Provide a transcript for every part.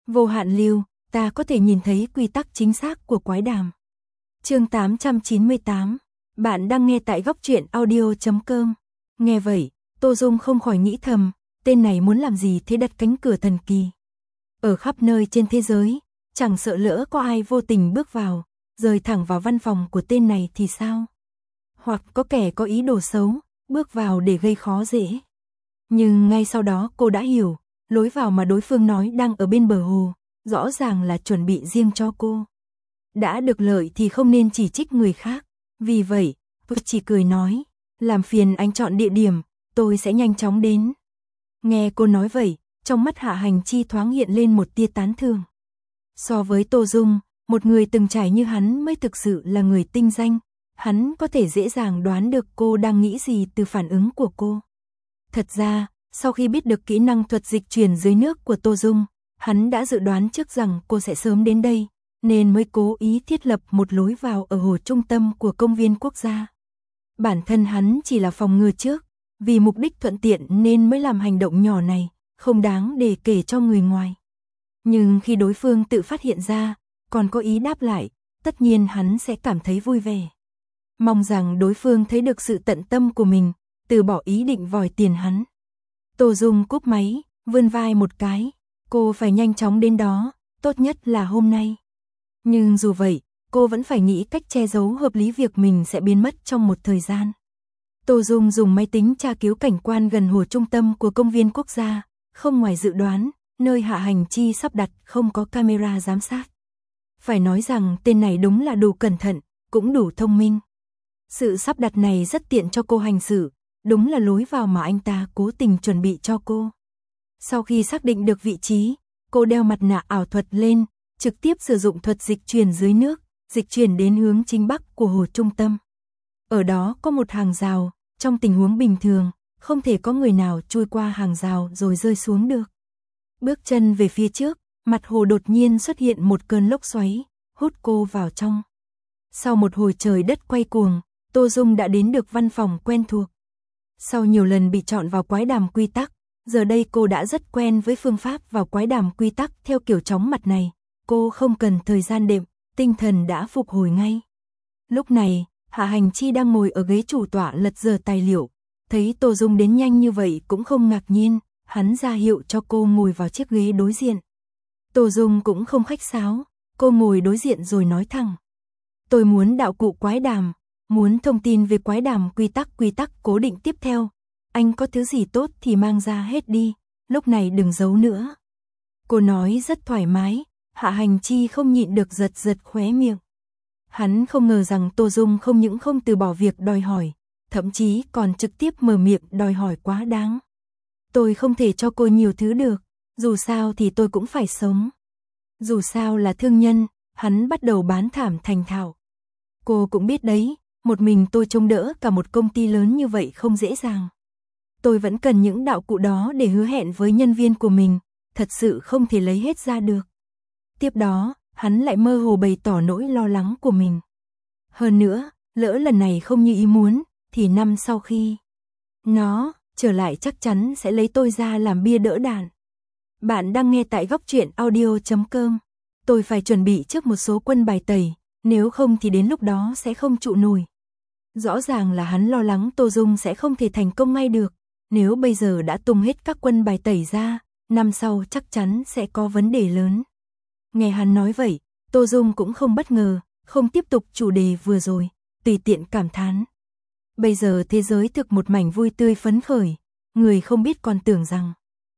Vô hạn lưu, ta có thể nhìn thấy quy tắc chính xác của quái đàm. Chương 898. Bạn đang nghe tại góc truyện audio.com. Nghe vậy, Tô Dung không khỏi nghĩ thầm, tên này muốn làm gì thế, đặt cánh cửa thần kỳ. Ở khắp nơi trên thế giới, chẳng sợ lỡ có ai vô tình bước vào, rời thẳng vào văn phòng của tên này thì sao? Hoặc có kẻ có ý đồ xấu, bước vào để gây khó dễ. Nhưng ngay sau đó cô đã hiểu, lối vào mà đối phương nói đang ở bên bờ hồ, rõ ràng là chuẩn bị riêng cho cô. Đã được lợi thì không nên chỉ trích người khác, vì vậy, tôi chỉ cười nói, làm phiền anh chọn địa điểm, tôi sẽ nhanh chóng đến. Nghe cô nói vậy, trong mắt Hạ Hành Chi thoáng hiện lên một tia tán thưởng. So với Tô Dung, một người từng trải như hắn mới thực sự là người tinh danh, hắn có thể dễ dàng đoán được cô đang nghĩ gì từ phản ứng của cô. Thật ra, sau khi biết được kỹ năng thuật dịch chuyển dưới nước của Tô Dung, hắn đã dự đoán trước rằng cô sẽ sớm đến đây, nên mới cố ý thiết lập một lối vào ở hồ trung tâm của công viên quốc gia. Bản thân hắn chỉ là phòng ngừa trước, vì mục đích thuận tiện nên mới làm hành động nhỏ này, không đáng để kể cho người ngoài. Nhưng khi đối phương tự phát hiện ra, còn có ý đáp lại, tất nhiên hắn sẽ cảm thấy vui vẻ. Mong rằng đối phương thấy được sự tận tâm của mình, từ bỏ ý định vòi tiền hắn. Tô Dung cúp máy, vươn vai một cái, cô phải nhanh chóng đến đó, tốt nhất là hôm nay. Nhưng dù vậy, cô vẫn phải nghĩ cách che giấu hợp lý việc mình sẽ biến mất trong một thời gian. Tô Dung dùng máy tính tra cứu cảnh quan gần hồ trung tâm của công viên quốc gia, không ngoài dự đoán, nơi Hạ Hành Chi sắp đặt không có camera giám sát. Phải nói rằng tên này đúng là đủ cẩn thận, cũng đủ thông minh. Sự sắp đặt này rất tiện cho cô hành xử, đúng là lối vào mà anh ta cố tình chuẩn bị cho cô. Sau khi xác định được vị trí, cô đeo mặt nạ ảo thuật lên, trực tiếp sử dụng thuật dịch chuyển dưới nước, dịch chuyển đến hướng chính bắc của hồ trung tâm. Ở đó có một hàng rào, trong tình huống bình thường, không thể có người nào chui qua hàng rào rồi rơi xuống được. Bước chân về phía trước, mặt hồ đột nhiên xuất hiện một cơn lốc xoáy, hút cô vào trong. Sau một hồi trời đất quay cuồng, Tô Dung đã đến được văn phòng quen thuộc. Sau nhiều lần bị chọn vào quái đàm quy tắc, giờ đây cô đã rất quen với phương pháp vào quái đàm quy tắc theo kiểu chóng mặt này. Cô không cần thời gian đệm, tinh thần đã phục hồi ngay. Lúc này, Hạ Hành Chi đang ngồi ở ghế chủ tọa lật dở tài liệu. Thấy Tô Dung đến nhanh như vậy cũng không ngạc nhiên, hắn ra hiệu cho cô ngồi vào chiếc ghế đối diện. Tô Dung cũng không khách sáo, cô ngồi đối diện rồi nói thẳng. Tôi muốn đạo cụ quái đàm, muốn thông tin về quái đàm quy tắc cố định tiếp theo. Anh có thứ gì tốt thì mang ra hết đi, lúc này đừng giấu nữa. Cô nói rất thoải mái, Hạ Hành Chi không nhịn được giật khóe miệng. Hắn không ngờ rằng Tô Dung không những không từ bỏ việc đòi hỏi, thậm chí còn trực tiếp mở miệng đòi hỏi quá đáng. Tôi không thể cho cô nhiều thứ được, dù sao thì tôi cũng phải sống. Dù sao là thương nhân, hắn bắt đầu bán thảm thành thạo. Cô cũng biết đấy, một mình tôi trông đỡ cả một công ty lớn như vậy không dễ dàng. Tôi vẫn cần những đạo cụ đó để hứa hẹn với nhân viên của mình, thật sự không thể lấy hết ra được. Tiếp đó, hắn lại mơ hồ bày tỏ nỗi lo lắng của mình. Hơn nữa, lỡ lần này không như ý muốn, thì năm sau khi nó trở lại chắc chắn sẽ lấy tôi ra làm bia đỡ đạn. Bạn đang nghe tại góc truyện audio.com. Tôi phải chuẩn bị trước một số quân bài tẩy, nếu không thì đến lúc đó sẽ không trụ nổi. Rõ ràng là hắn lo lắng Tô Dung sẽ không thể thành công ngay được. Nếu bây giờ đã tung hết các quân bài tẩy ra, năm sau chắc chắn sẽ có vấn đề lớn. Nghe hắn nói vậy, Tô Dung cũng không bất ngờ, không tiếp tục chủ đề vừa rồi, tùy tiện cảm thán. Bây giờ thế giới thực một mảnh vui tươi phấn khởi, người không biết còn tưởng rằng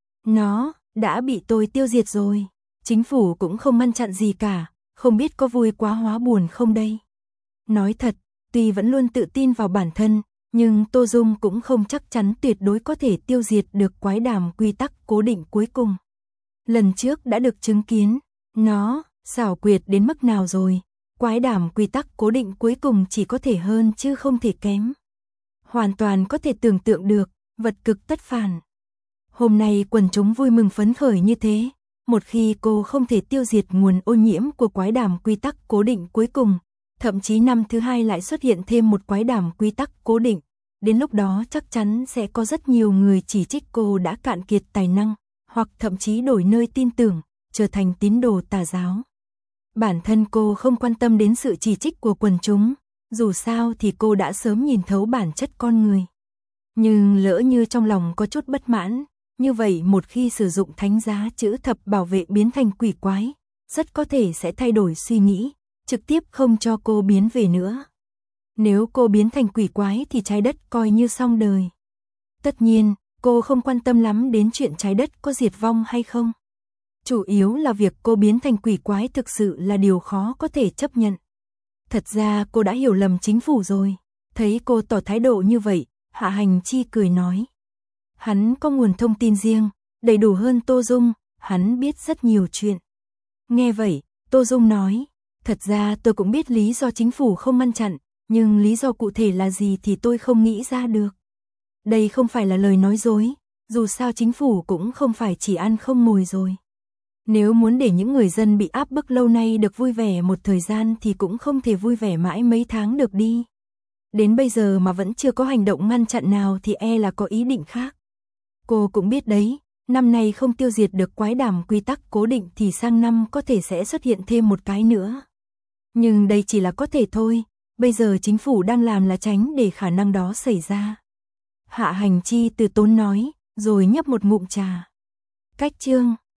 nó đã bị tôi tiêu diệt rồi. Chính phủ cũng không ngăn chặn gì cả, không biết có vui quá hóa buồn không đây. Nói thật, tuy vẫn luôn tự tin vào bản thân, nhưng Tô Dung cũng không chắc chắn tuyệt đối có thể tiêu diệt được quái đàm quy tắc cố định cuối cùng. Lần trước đã được chứng kiến, nó xảo quyệt đến mức nào rồi, quái đàm quy tắc cố định cuối cùng chỉ có thể hơn chứ không thể kém. Hoàn toàn có thể tưởng tượng được, vật cực tất phản. Hôm nay quần chúng vui mừng phấn khởi như thế, một khi cô không thể tiêu diệt nguồn ô nhiễm của quái đàm quy tắc cố định cuối cùng, thậm chí năm thứ hai lại xuất hiện thêm một quái đàm quy tắc cố định, đến lúc đó chắc chắn sẽ có rất nhiều người chỉ trích cô đã cạn kiệt tài năng, hoặc thậm chí đổi nơi tin tưởng, trở thành tín đồ tà giáo. Bản thân cô không quan tâm đến sự chỉ trích của quần chúng, dù sao thì cô đã sớm nhìn thấu bản chất con người. Nhưng lỡ như trong lòng có chút bất mãn, như vậy một khi sử dụng thánh giá chữ thập bảo vệ biến thành quỷ quái, rất có thể sẽ thay đổi suy nghĩ, trực tiếp không cho cô biến về nữa. Nếu cô biến thành quỷ quái thì trái đất coi như xong đời. Tất nhiên, cô không quan tâm lắm đến chuyện trái đất có diệt vong hay không. Chủ yếu là việc cô biến thành quỷ quái thực sự là điều khó có thể chấp nhận. Thật ra cô đã hiểu lầm chính phủ rồi. Thấy cô tỏ thái độ như vậy, Hạ Hành Chi cười nói. Hắn có nguồn thông tin riêng, đầy đủ hơn Tô Dung, hắn biết rất nhiều chuyện. Nghe vậy, Tô Dung nói, thật ra tôi cũng biết lý do chính phủ không ngăn chặn, nhưng lý do cụ thể là gì thì tôi không nghĩ ra được. Đây không phải là lời nói dối, dù sao chính phủ cũng không phải chỉ ăn không ngồi rồi. Nếu muốn để những người dân bị áp bức lâu nay được vui vẻ một thời gian thì cũng không thể vui vẻ mãi mấy tháng được đi. Đến bây giờ mà vẫn chưa có hành động ngăn chặn nào thì e là có ý định khác. Cô cũng biết đấy, năm nay không tiêu diệt được quái đàm quy tắc cố định thì sang năm có thể sẽ xuất hiện thêm một cái nữa. Nhưng đây chỉ là có thể thôi, bây giờ chính phủ đang làm là tránh để khả năng đó xảy ra. Hạ Hành Chi từ tốn nói, rồi nhấp một ngụm trà. Cách chương